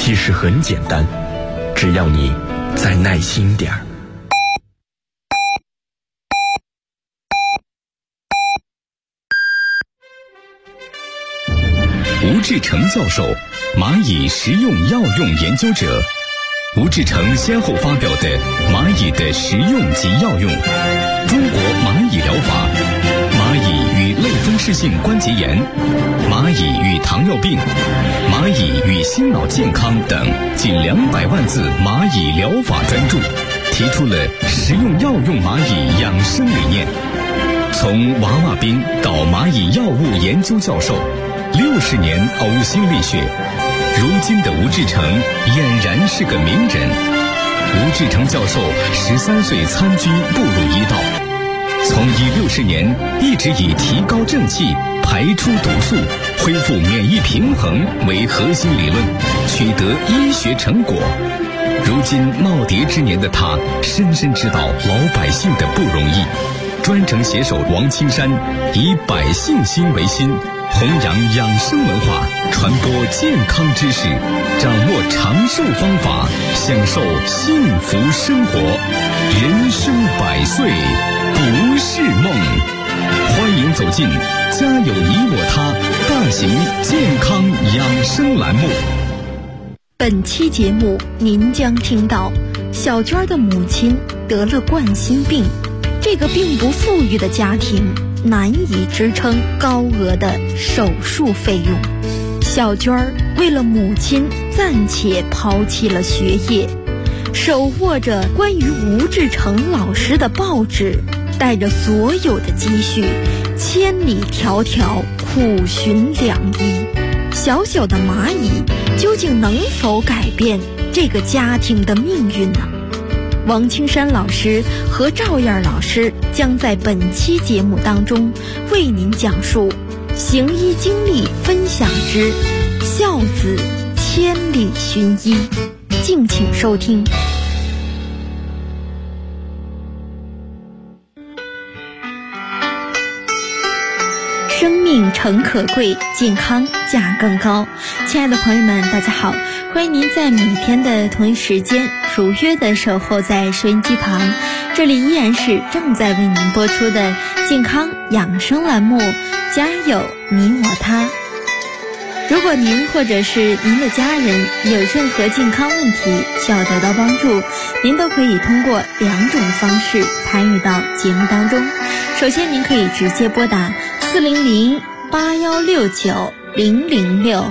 其实很简单，只要你再耐心点儿。 吴志成教授，蚂蚁食用药用研究者。吴志成先后发表的《蚂蚁的食用及药用》、《中国蚂蚁疗法》、《蚂蚁与类风湿性关节炎》、《蚂蚁与糖尿病》、《蚂蚁与心脑健康》等近200万字蚂蚁疗法专著，提出了食用药用蚂蚁养生理念。从娃娃兵到蚂蚁药物研究教授，60年呕心沥血，如今的吴志成俨然是个名人。吴志成教授13岁参军步入医道，从医60年一直以提高正气、排出毒素、恢复免疫平衡为核心理论，取得医学成果。如今耄耋之年的他，深深知道老百姓的不容易。专程携手王青山，以百姓心为心，弘扬养生文化，传播健康知识，掌握长寿方法，享受幸福生活。人生100岁不是梦。欢迎走进家有你我他大型健康养生栏目。 本期节目您将听到小娟的母亲得了冠心病，这个并不富裕的家庭难以支撑高额的手术费用。小娟儿为了母亲暂且抛弃了学业，手握着关于吴志成老师的报纸，带着所有的积蓄，千里迢迢苦寻良医。小小的蚂蚁究竟能否改变这个家庭的命运呢？王青山老师和赵燕老师将在本期节目当中为您讲述行医经历分享之孝子千里寻医，敬请收听。生命诚可贵，健康价更高。亲爱的朋友们，大家好，欢迎您在每天的同一时间如约的守候在收音机旁，这里依然是正在为您播出的健康养生栏目，家有你我他。如果您或者是您的家人有任何健康问题需要得到帮助，您都可以通过2种方式参与到节目当中。首先您可以直接拨打400-8169-006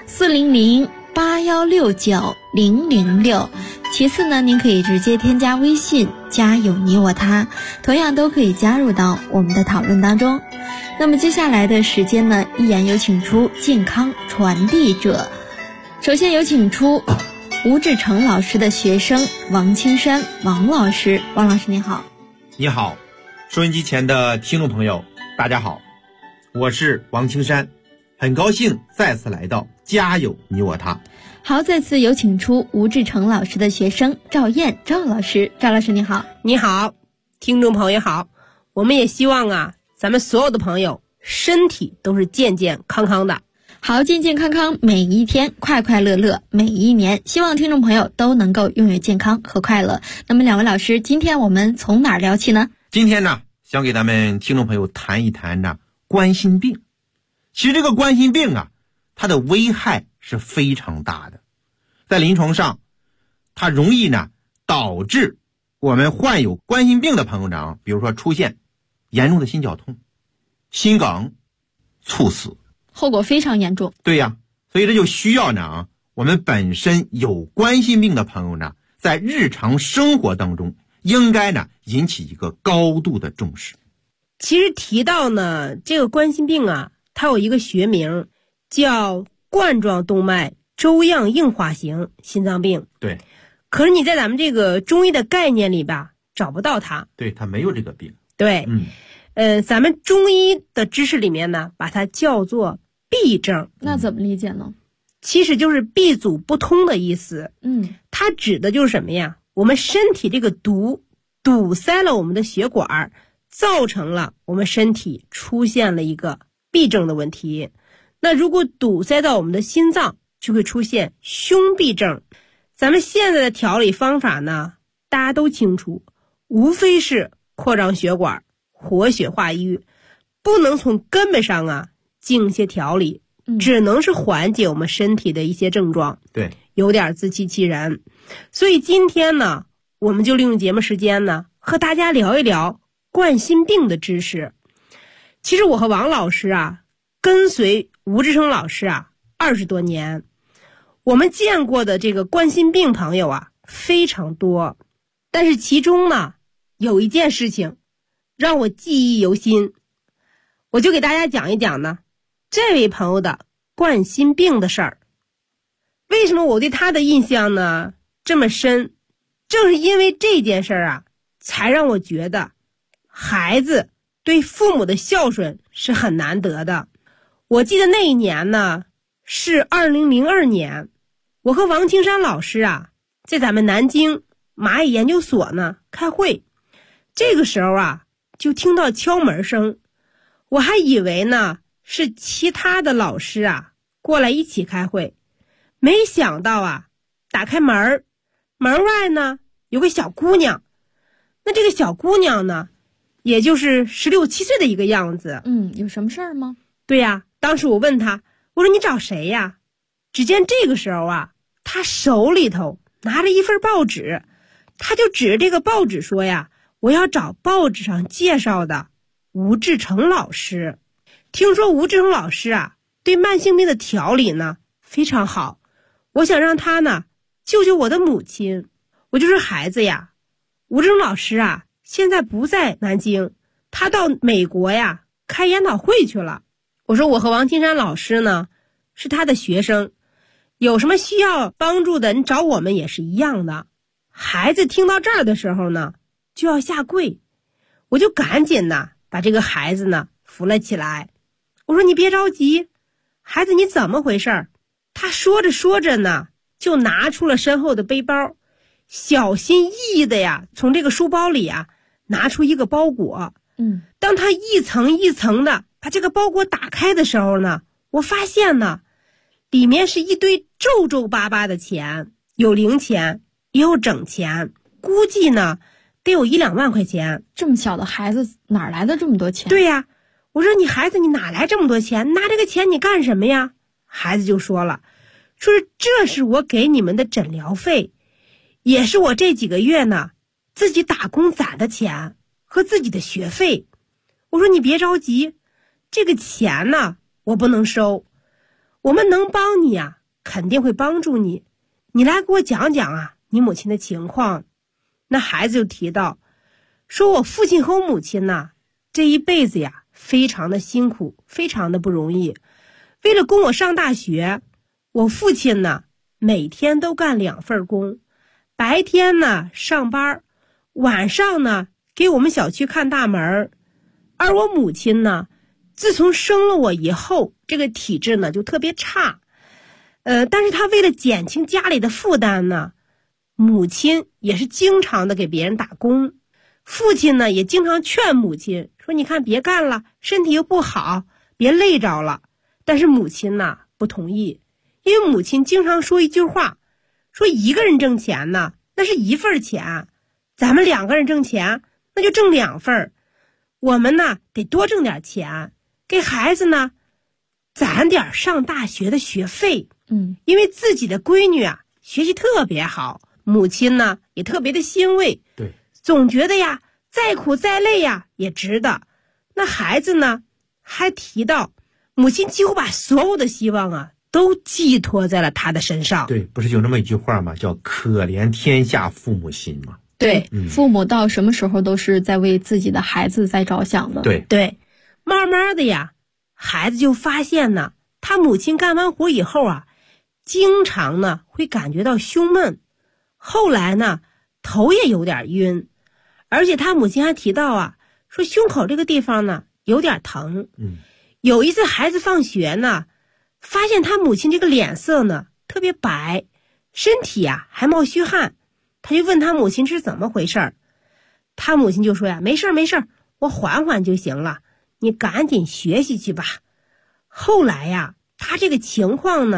400-8169-006。其次呢，您可以直接添加微信家有你我他，同样都可以加入到我们的讨论当中。那么接下来的时间呢，依然有请出健康传递者。首先有请出吴志成老师的学生王青山王老师。王老师您好。 你好，收音机前的听众朋友大家好，我是王青山，很高兴再次来到家有你我他。 好，再次有请出吴志成老师的学生赵燕赵老师。赵老师你好。 你好，听众朋友好。我们也希望咱们所有的朋友身体都是健健康康的。 好，健健康康每一天，快快乐乐每一年，希望听众朋友都能够拥有健康和快乐。那么2位老师，今天我们从哪儿聊起呢？ 今天呢，想给咱们听众朋友谈一谈冠心病。其实这个冠心病它的危害是非常大的，在临床上它容易导致我们患有冠心病的朋友比如说出现严重的心绞痛、心梗、猝死， 后果非常严重。 对呀，所以这就需要我们本身有冠心病的朋友在日常生活当中应该引起一个高度的重视。 其实提到这个冠心病它有一个学名叫冠状动脉粥样硬化型心脏病。 对。 可是你在咱们这个中医的概念里找不到它。 对，它没有这个病。 对。咱们中医的知识里面把它叫做痹症。 那怎么理解呢？ 其实就是闭阻不通的意思。它指的就是什么呀？我们身体这个毒堵塞了我们的血管，造成了我们身体出现了一个痹症的问题。那如果堵塞到我们的心脏， 就会出现胸痹症。咱们现在的调理方法呢，大家都清楚，无非是扩张血管、活血化瘀，不能从根本上进一些调理，只能是缓解我们身体的一些症状， 对， 有点自欺欺人。所以今天呢，我们就利用节目时间呢，和大家聊一聊冠心病的知识。其实我和王老师跟随吴志成老师20多年，我们见过的这个冠心病朋友非常多，但是其中呢，有一件事情让我记忆犹新，我就给大家讲一讲呢，这位朋友的冠心病的事儿。为什么我对他的印象呢这么深？正是因为这件事儿才让我觉得孩子对父母的孝顺是很难得的。我记得那一年呢是2002年，我和王青山老师在咱们南京蚂蚁研究所呢开会。这个时候就听到敲门声，我还以为呢是其他的老师过来一起开会，没想到打开门外呢有个小姑娘。那这个小姑娘呢也就是16、17岁的一个样子。 有什么事儿吗？ 对呀，当时我问她，我说你找谁呀？只见这个时候她手里头拿着一份报纸，她就指着这个报纸说我要找报纸上介绍的吴志成老师。听说吴志成老师对慢性病的调理呢非常好，我想让他呢救救我的母亲。我就说孩子吴志成老师现在不在南京，他到美国开研讨会去了。我说我和王青山老师呢是他的学生，有什么需要帮助的你找我们也是一样的。孩子听到这儿的时候呢就要下跪，我就赶紧把这个孩子呢扶了起来。我说你别着急，孩子你怎么回事？他说着说着呢就拿出了身后的背包，小心翼翼的从这个书包里拿出一个包裹。当他一层一层的把这个包裹打开的时候呢，我发现呢里面是一堆皱皱巴巴的钱，有零钱也有整钱，估计呢得有1、2万块钱。 这么小的孩子哪来的这么多钱？ 对呀，我说你孩子你哪来这么多钱？拿这个钱你干什么呀？孩子就说了，说是这是我给你们的诊疗费，也是我这几个月呢自己打工攒的钱和自己的学费。我说你别着急，这个钱呢我不能收，我们能帮你肯定会帮助你，你来给我讲讲你母亲的情况。那孩子就提到说，我父亲和我母亲呢这一辈子非常的辛苦，非常的不容易。为了供我上大学，我父亲呢每天都干2份工，白天呢上班，晚上呢给我们小区看大门。而我母亲呢自从生了我以后，这个体质呢就特别差，但是她为了减轻家里的负担呢，母亲也是经常的给别人打工。父亲呢也经常劝母亲说，你看别干了，身体又不好，别累着了。但是母亲呢不同意，因为母亲经常说一句话，说一个人挣钱呢那是1份钱，咱们2个人挣钱那就挣2份，我们呢得多挣点钱，给孩子呢攒点上大学的学费。因为自己的闺女学习特别好，母亲呢也特别的欣慰， 对， 总觉得再苦再累也值得。那孩子呢还提到，母亲几乎把所有的希望都寄托在了他的身上。 对，不是有那么一句话吗？叫可怜天下父母心嘛。 对， 父母到什么时候都是在为自己的孩子在着想的。 对，慢慢的孩子就发现呢，他母亲干完活以后经常呢会感觉到胸闷，后来呢头也有点晕，而且他母亲还提到说胸口这个地方呢有点疼。有一次孩子放学呢，发现他母亲这个脸色呢特别白，身体还冒虚汗，他就问他母亲是怎么回事。他母亲就说没事没事，我缓缓就行了，你赶紧学习去吧。后来他这个情况呢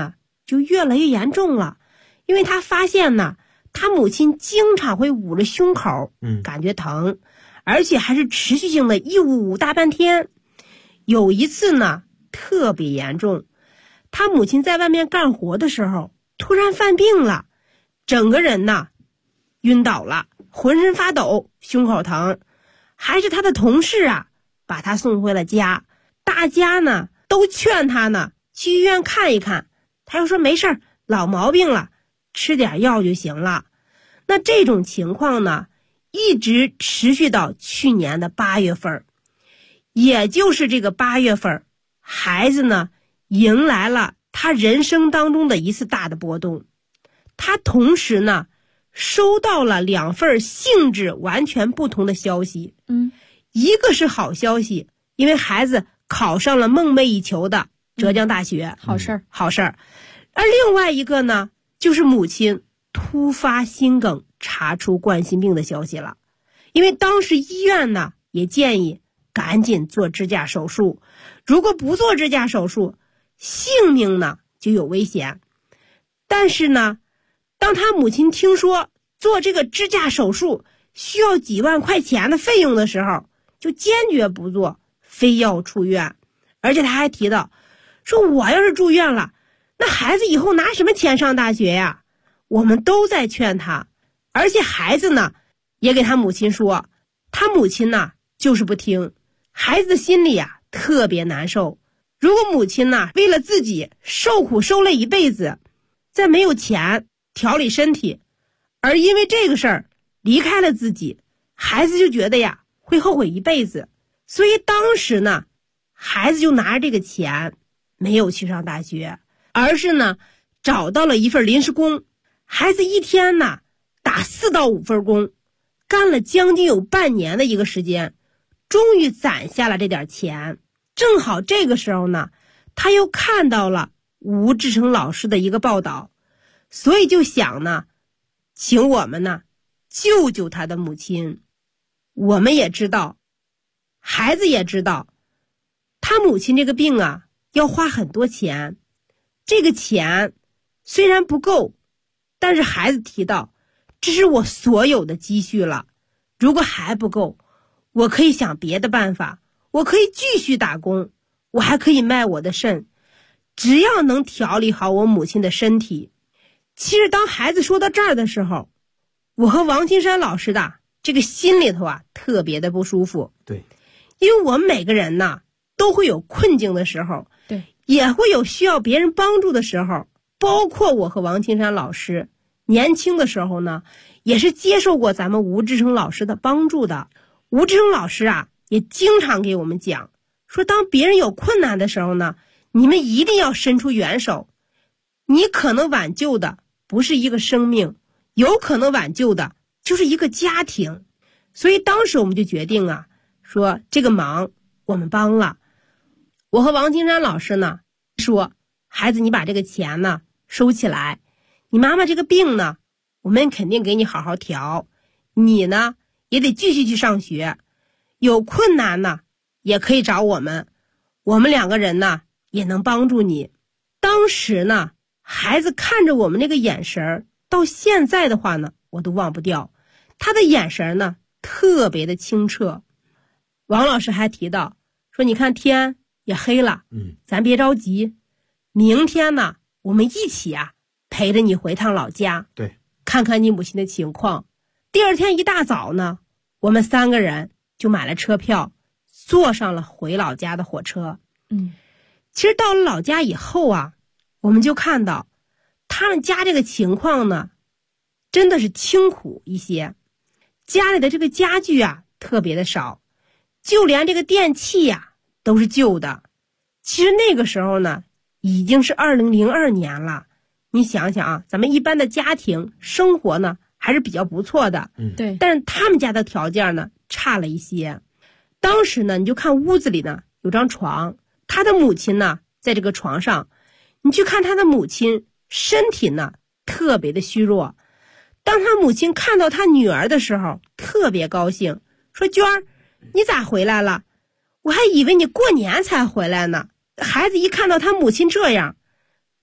就越来越严重了，因为他发现呢，他母亲经常会捂着胸口，感觉疼，而且还是持续性的一捂大半天。有一次呢，特别严重，他母亲在外面干活的时候，突然犯病了，整个人呢晕倒了，浑身发抖，胸口疼，还是他的同事啊把他送回了家。大家呢都劝他呢去医院看一看，他又说没事儿，老毛病了，吃点药就行了。那这种情况呢一直持续到去年的8月份，也就是这个8月份，孩子呢迎来了他人生当中的一次大的波动。他同时呢收到了2份性质完全不同的消息。一个是好消息，因为孩子考上了梦寐以求的浙江大学， 好事儿， 好事儿。而另外一个呢，就是母亲突发心梗查出冠心病的消息了。因为当时医院呢也建议赶紧做支架手术，如果不做支架手术，性命呢就有危险。但是呢，当他母亲听说做这个支架手术需要几万块钱的费用的时候，就坚决不做，非要出院。而且他还提到说，我要是住院了，那孩子以后拿什么钱上大学呀？我们都在劝他，而且孩子呢也给他母亲说，他母亲呢就是不听。孩子的心里啊特别难受，如果母亲呢为了自己受苦受累一辈子，再没有钱调理身体，而因为这个事儿离开了自己，孩子就觉得呀会后悔一辈子。所以当时呢，孩子就拿着这个钱没有去上大学，而是呢找到了一份临时工。孩子一天呢打4到5份工，干了将近有半年的一个时间，终于攒下了这点钱。正好这个时候呢，他又看到了吴志成老师的一个报道，所以就想呢请我们呢救救他的母亲。我们也知道，孩子也知道，他母亲这个病啊要花很多钱，这个钱虽然不够，但是孩子提到这是我所有的积蓄了，如果还不够，我可以想别的办法，我可以继续打工，我还可以卖我的肾，只要能调理好我母亲的身体。其实当孩子说到这儿的时候，我和王金山老师的这个心里头啊特别的不舒服。 对， 因为我们每个人呢都会有困境的时候， 对， 也会有需要别人帮助的时候。包括我和王金山老师年轻的时候呢，也是接受过咱们吴志成老师的帮助的。吴志成老师啊也经常给我们讲说，当别人有困难的时候呢，你们一定要伸出援手。你可能挽救的不是一个生命，有可能挽救的就是一个家庭。所以当时我们就决定啊，说这个忙我们帮了。我和王金山老师呢说，孩子你把这个钱呢收起来，你妈妈这个病呢我们肯定给你好好调，你呢也得继续去上学，有困难呢也可以找我们，我们2个人呢也能帮助你。当时呢孩子看着我们那个眼神，到现在的话呢我都忘不掉，他的眼神呢特别的清澈。王老师还提到说，你看天也黑了，咱别着急，明天呢我们一起啊陪着你回趟老家， 对， 看看你母亲的情况。第二天一大早呢，我们3个人就买了车票，坐上了回老家的火车。其实到了老家以后啊，我们就看到他们家这个情况呢真的是清苦一些，家里的这个家具啊特别的少，就连这个电器呀都是旧的。其实那个时候呢已经是2002年了，你想想啊，咱们一般的家庭生活呢还是比较不错的， 对， 但是他们家的条件呢差了一些。当时呢你就看屋子里呢有张床，他的母亲呢在这个床上，你去看他的母亲身体呢特别的虚弱。当他母亲看到他女儿的时候特别高兴，说娟儿你咋回来了，我还以为你过年才回来呢。孩子一看到他母亲这样，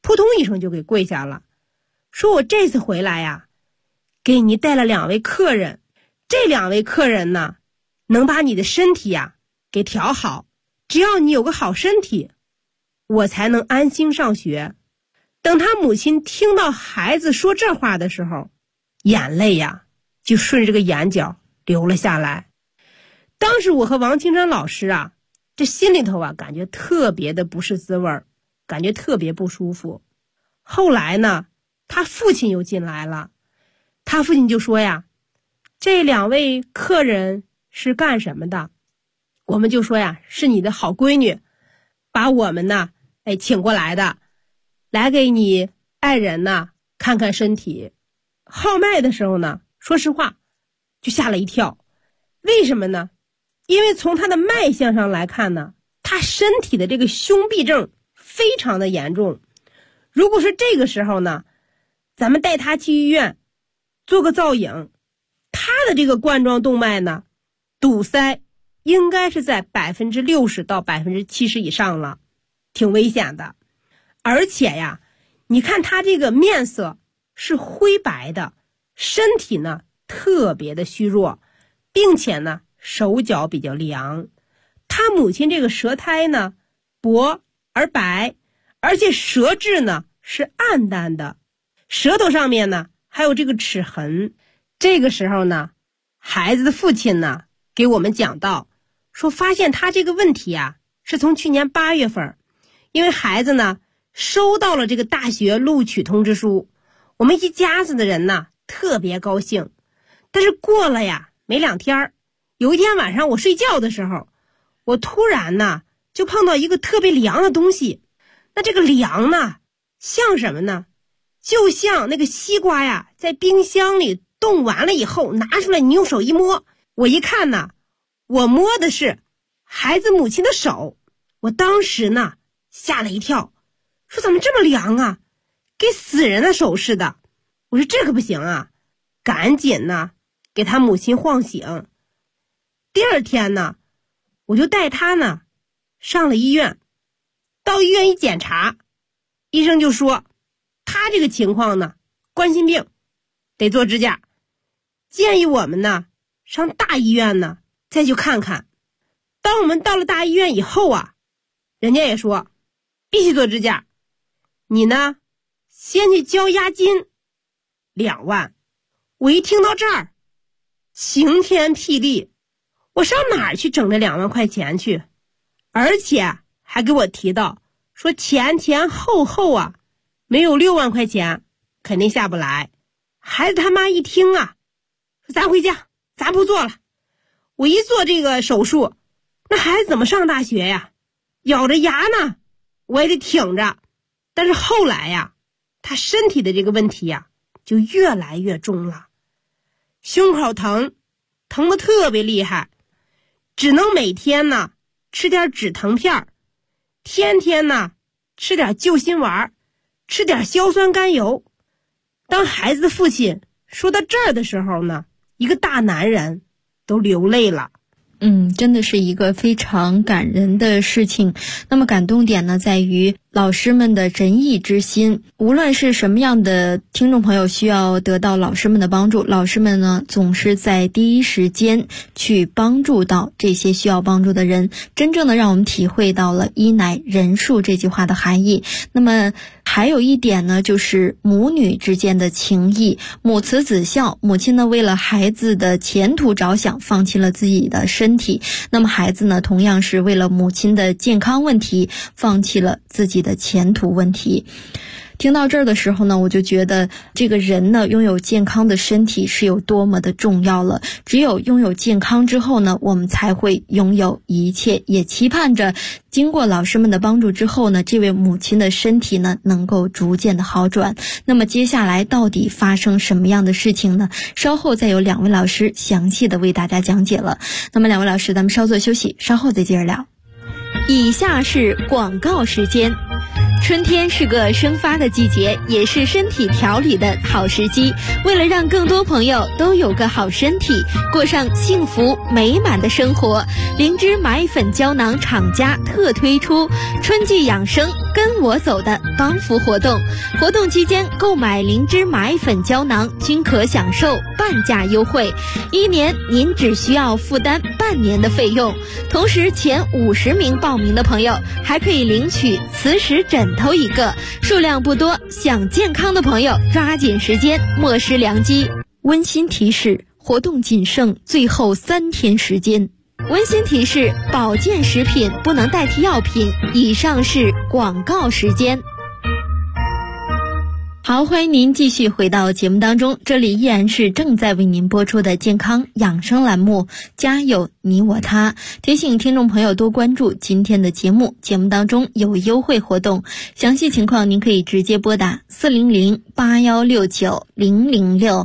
扑通一声就给跪下了，说我这次回来呀，给你带了2位客人，这2位客人呢，能把你的身体呀给调好，只要你有个好身体，我才能安心上学。等他母亲听到孩子说这话的时候，眼泪呀就顺着这个眼角流了下来。当时我和王清山老师啊，这心里头啊感觉特别的不是滋味，感觉特别不舒服。后来呢，他父亲又进来了，他父亲就说呀，这2位客人是干什么的？我们就说呀，是你的好闺女，把我们呢，请过来的，来给你爱人呢看看身体。号脉的时候呢，说实话就吓了一跳。为什么呢？因为从他的脉象上来看呢，他身体的这个胸痹症非常的严重。如果是这个时候呢，咱们带他去医院做个造影，他的这个冠状动脉呢，堵塞应该是在60%到70%以上了，挺危险的。而且呀，你看他这个面色是灰白的，身体呢特别的虚弱，并且呢手脚比较凉。他母亲这个舌苔呢薄而白，而且舌质呢是暗淡的，舌头上面呢还有这个齿痕。这个时候呢，孩子的父亲呢给我们讲到，说发现他这个问题啊是从去年8月份，因为孩子呢收到了这个大学录取通知书，我们一家子的人呢特别高兴。但是过了呀没2天，有一天晚上我睡觉的时候，我突然呢就碰到一个特别凉的东西。那这个凉呢像什么呢？就像那个西瓜呀在冰箱里冻完了以后拿出来，你用手一摸，我一看呢，我摸的是孩子母亲的手。我当时呢吓了一跳，说怎么这么凉啊，跟死人的手似的。我说这可不行啊，赶紧呢给他母亲晃醒。第2天呢，我就带他呢上了医院。到医院一检查，医生就说他这个情况呢冠心病，得做支架，建议我们呢上大医院呢再去看看。当我们到了大医院以后啊，人家也说必须做支架，你呢先去交押金2万。我一听到这儿晴天霹雳，我上哪儿去整这2万块钱去？而且还给我提到说前后啊没有6万块钱肯定下不来。孩子他妈一听啊，说咱回家，咱不做了。我一做这个手术，那孩子怎么上大学呀？咬着牙呢我也得挺着。但是后来呀，他身体的这个问题呀就越来越重了，胸口疼得特别厉害，只能每天呢吃点止疼片，天天呢吃点救心丸，吃点硝酸甘油。当孩子的父亲说到这儿的时候呢，一个大男人都流泪了。 真的是一个非常感人的事情。那么感动点呢，在于老师们的仁义之心。无论是什么样的听众朋友需要得到老师们的帮助，老师们呢总是在第一时间去帮助到这些需要帮助的人，真正的让我们体会到了医乃仁术这句话的含义。那么还有一点呢，就是母女之间的情谊，母慈子孝。母亲呢为了孩子的前途着想，放弃了自己的身体，那么孩子呢同样是为了母亲的健康问题，放弃了自己的前途问题。听到这儿的时候呢，我就觉得这个人呢拥有健康的身体是有多么的重要了。只有拥有健康之后呢，我们才会拥有一切。也期盼着经过老师们的帮助之后呢，这位母亲的身体呢能够逐渐的好转。那么接下来到底发生什么样的事情呢？稍后再有2位老师详细的为大家讲解了。那么2位老师，咱们稍作休息，稍后再接着聊。以下是广告时间。春天是个生发的季节，也是身体调理的好时机。为了让更多朋友都有个好身体，过上幸福美满的生活，灵芝蚂蚁粉胶囊厂家特推出春季养生跟我走的帮扶活动，活动期间购买灵芝买粉胶囊均可享受半价优惠，1年您只需要负担半年的费用。同时前50名报名的朋友还可以领取磁石枕头1个，数量不多，想健康的朋友抓紧时间，莫失良机。温馨提示，活动仅剩最后3天时间。温馨提示，保健食品不能代替药品。以上是广告时间。好，欢迎您继续回到节目当中，这里依然是正在为您播出的健康养生栏目，家有你我他。提醒听众朋友多关注今天的节目，节目当中有优惠活动，详细情况您可以直接拨打400-8169-006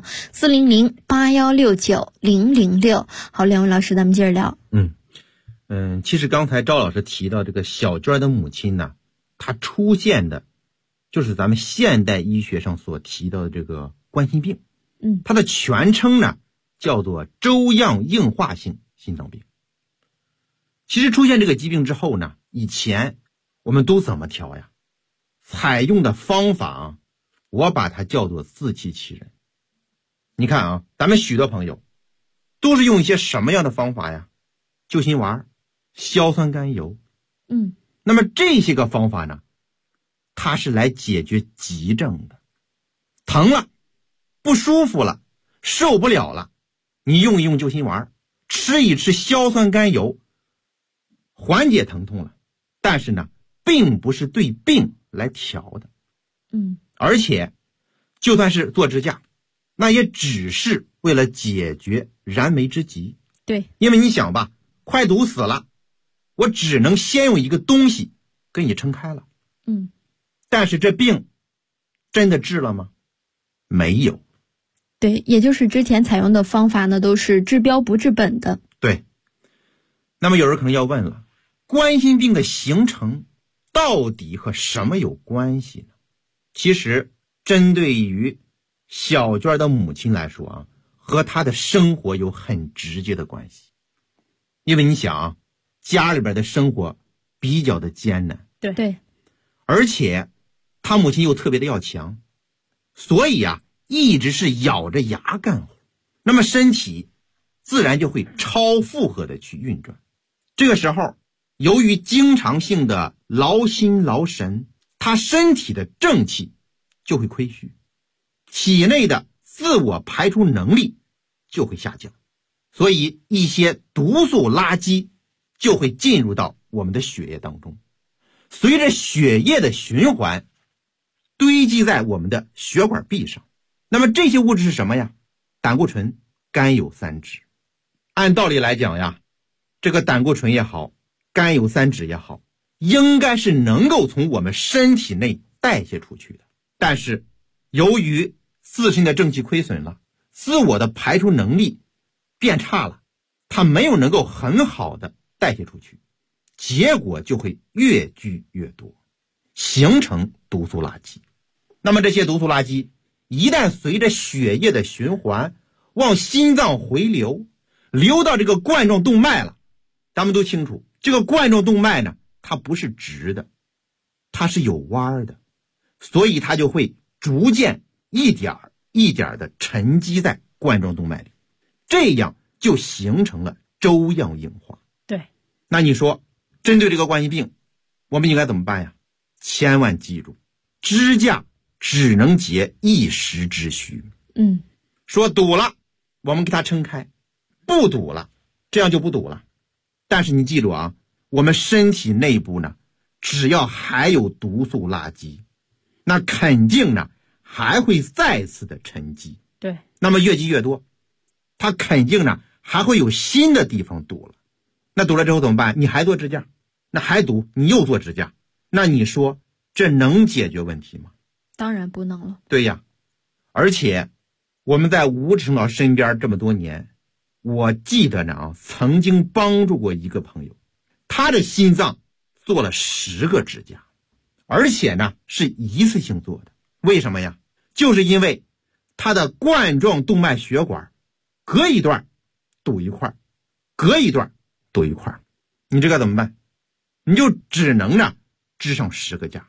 400-8169-006。好，两位老师，咱们接着聊。 其实刚才赵老师提到这个小娟的母亲呢，她出现的就是咱们现代医学上所提到的这个冠心病。它的全称呢叫做粥样硬化性心脏病。其实出现这个疾病之后呢，以前我们都怎么调呀？采用的方法我把它叫做自欺欺人。你看啊，咱们许多朋友都是用一些什么样的方法呀？救心丸、硝酸甘油。那么这些个方法呢，它是来解决急症的。疼了，不舒服了，受不了了，你用一用救心丸，吃一吃硝酸甘油，缓解疼痛了。但是呢，并不是对病来调的。而且就算是做支架，那也只是为了解决燃眉之急。 对， 因为你想吧，快堵死了，我只能先用一个东西给你撑开了。但是这病真的治了吗？没有。 对，也就是之前采用的方法呢，都是治标不治本的。 对。那么有人可能要问了，冠心病的形成到底和什么有关系呢？其实针对于小娟的母亲来说啊，和她的生活有很直接的关系。因为你想啊，家里边的生活比较的艰难。 对。 而且他母亲又特别的要强，所以啊，一直是咬着牙干活，那么身体自然就会超负荷的去运转。这个时候，由于经常性的劳心劳神，他身体的正气就会亏虚，体内的自我排出能力就会下降，所以一些毒素垃圾就会进入到我们的血液当中，随着血液的循环堆积在我们的血管壁上。那么这些物质是什么呀？胆固醇、甘油三酯。按道理来讲呀，这个胆固醇也好，甘油三酯也好，应该是能够从我们身体内代谢出去的。但是由于自身的正气亏损了，自我的排出能力变差了，它没有能够很好的代谢出去，结果就会越聚越多，形成毒素垃圾。那么这些毒素垃圾一旦随着血液的循环往心脏回流，流到这个冠状动脉了，咱们都清楚，这个冠状动脉呢，它不是直的，它是有弯的，所以它就会逐渐一点一点的沉积在冠状动脉里，这样就形成了粥样硬化。 对。 那你说针对这个冠心病我们应该怎么办呀？千万记住，支架只能解一时之需。说堵了我们给它撑开，不堵了这样就不堵了。但是你记住啊，我们身体内部呢，只要还有毒素垃圾，那肯定呢还会再次的沉积。 对。 那么越积越多，它肯定呢还会有新的地方堵了。那堵了之后怎么办？你还做支架，那还堵，你又做支架，那你说这能解决问题吗？ 当然不能了。 对呀。而且我们在吴志成老师身边这么多年，我记得呢曾经帮助过一个朋友，他的心脏做了10个支架，而且呢是一次性做的。为什么呀？就是因为他的冠状动脉血管隔一段堵一块，隔一段堵一块，你这个怎么办？你就只能呢支上10个架。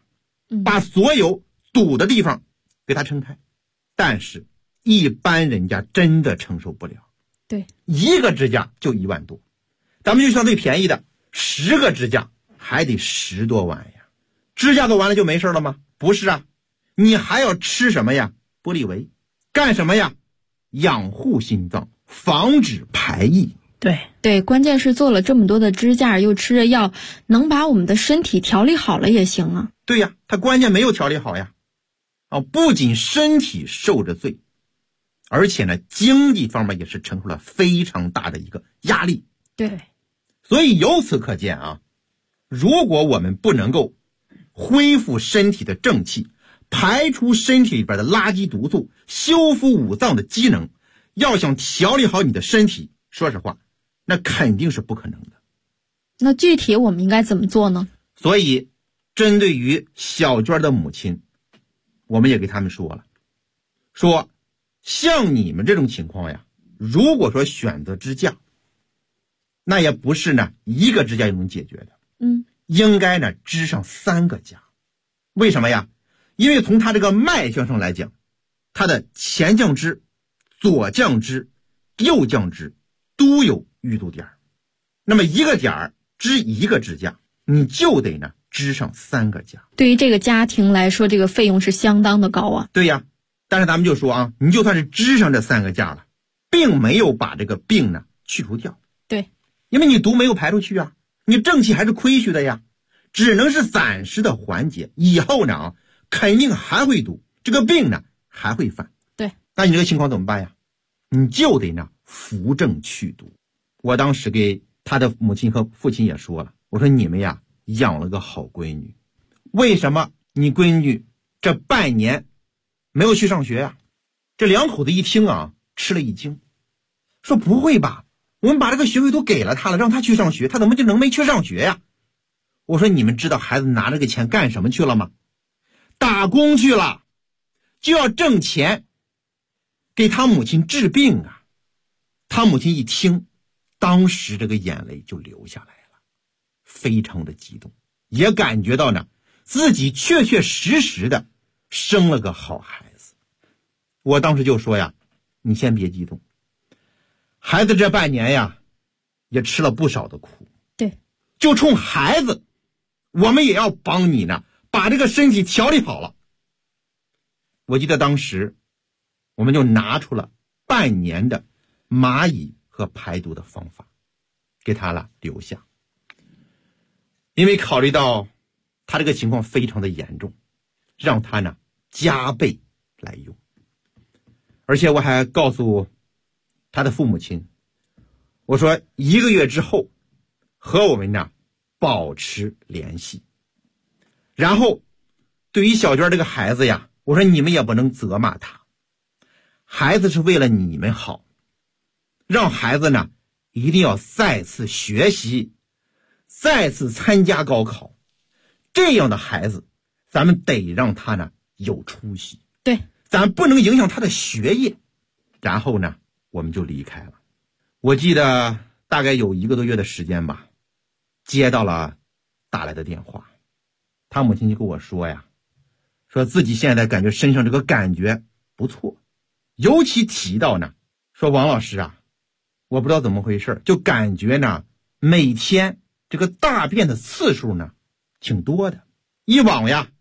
把所有堵的地方给它撑开。但是一般人家真的承受不了。 对， 一个支架就1万多，咱们就算最便宜的10个支架还得10多万呀。支架做完了就没事了吗？不是啊，你还要吃什么呀？玻璃维，干什么呀？养护心脏，防止排异。 对，关键是做了这么多的支架，又吃着药，能把我们的身体调理好了也行啊。 对呀，他关键没有调理好呀。不仅身体受着罪，而且呢，经济方面也是承受了非常大的一个压力。 对， 所以由此可见啊，如果我们不能够恢复身体的正气，排出身体里边的垃圾毒素，修复五脏的机能，要想调理好你的身体，说实话，那肯定是不可能的。 那具体我们应该怎么做呢？ 所以，针对于小娟的母亲，我们也给他们说了，说像你们这种情况呀，如果说选择支架，那也不是呢一个支架就能解决的。应该呢支上3个架。为什么呀？因为从它这个脉象上来讲，它的前降支、左降支、右降支都有淤堵点，那么一个点儿支一个支架，你就得呢支上3个架。 对于这个家庭来说，这个费用是相当的高啊。 对呀，但是咱们就说啊，你就算是支上这3个架了，并没有把这个病呢去除掉。 对， 因为你毒没有排出去啊，你正气还是亏虚的呀，只能是暂时的缓解，以后呢肯定还会毒，这个病呢还会犯。 对， 那你这个情况怎么办呀？你就得呢扶正去毒。我当时给他的母亲和父亲也说了，我说你们呀养了个好闺女，为什么你闺女这半年没有去上学呀？这两口子一听啊，吃了一惊，说不会吧，我们把这个学费都给了他了，让他去上学，他怎么就能没去上学呀？我说你们知道孩子拿这个钱干什么去了吗？打工去了，就要挣钱给他母亲治病啊。他母亲一听，当时这个眼泪就流下来了，非常的激动，也感觉到呢自己确确实实的生了个好孩子。我当时就说呀，你先别激动，孩子这半年呀也吃了不少的苦， 对， 就冲孩子，我们也要帮你呢把这个身体调理好了。我记得当时我们就拿出了半年的蚂蚁和排毒的方法给他了留下，因为考虑到他这个情况非常的严重，让他呢加倍来用。而且我还告诉他的父母亲，我说1个月之后和我们呢保持联系。然后对于小娟这个孩子呀，我说你们也不能责骂他，孩子是为了你们好，让孩子呢一定要再次学习，再次参加高考，这样的孩子咱们得让他呢有出息， 对， 咱不能影响他的学业。然后呢我们就离开了。我记得大概有1个多月的时间吧，接到了打来的电话，他母亲就跟我说呀，说自己现在感觉身上这个感觉不错，尤其提到呢，说王老师啊，我不知道怎么回事，就感觉呢每天这个大便的次数呢挺多的，以往呀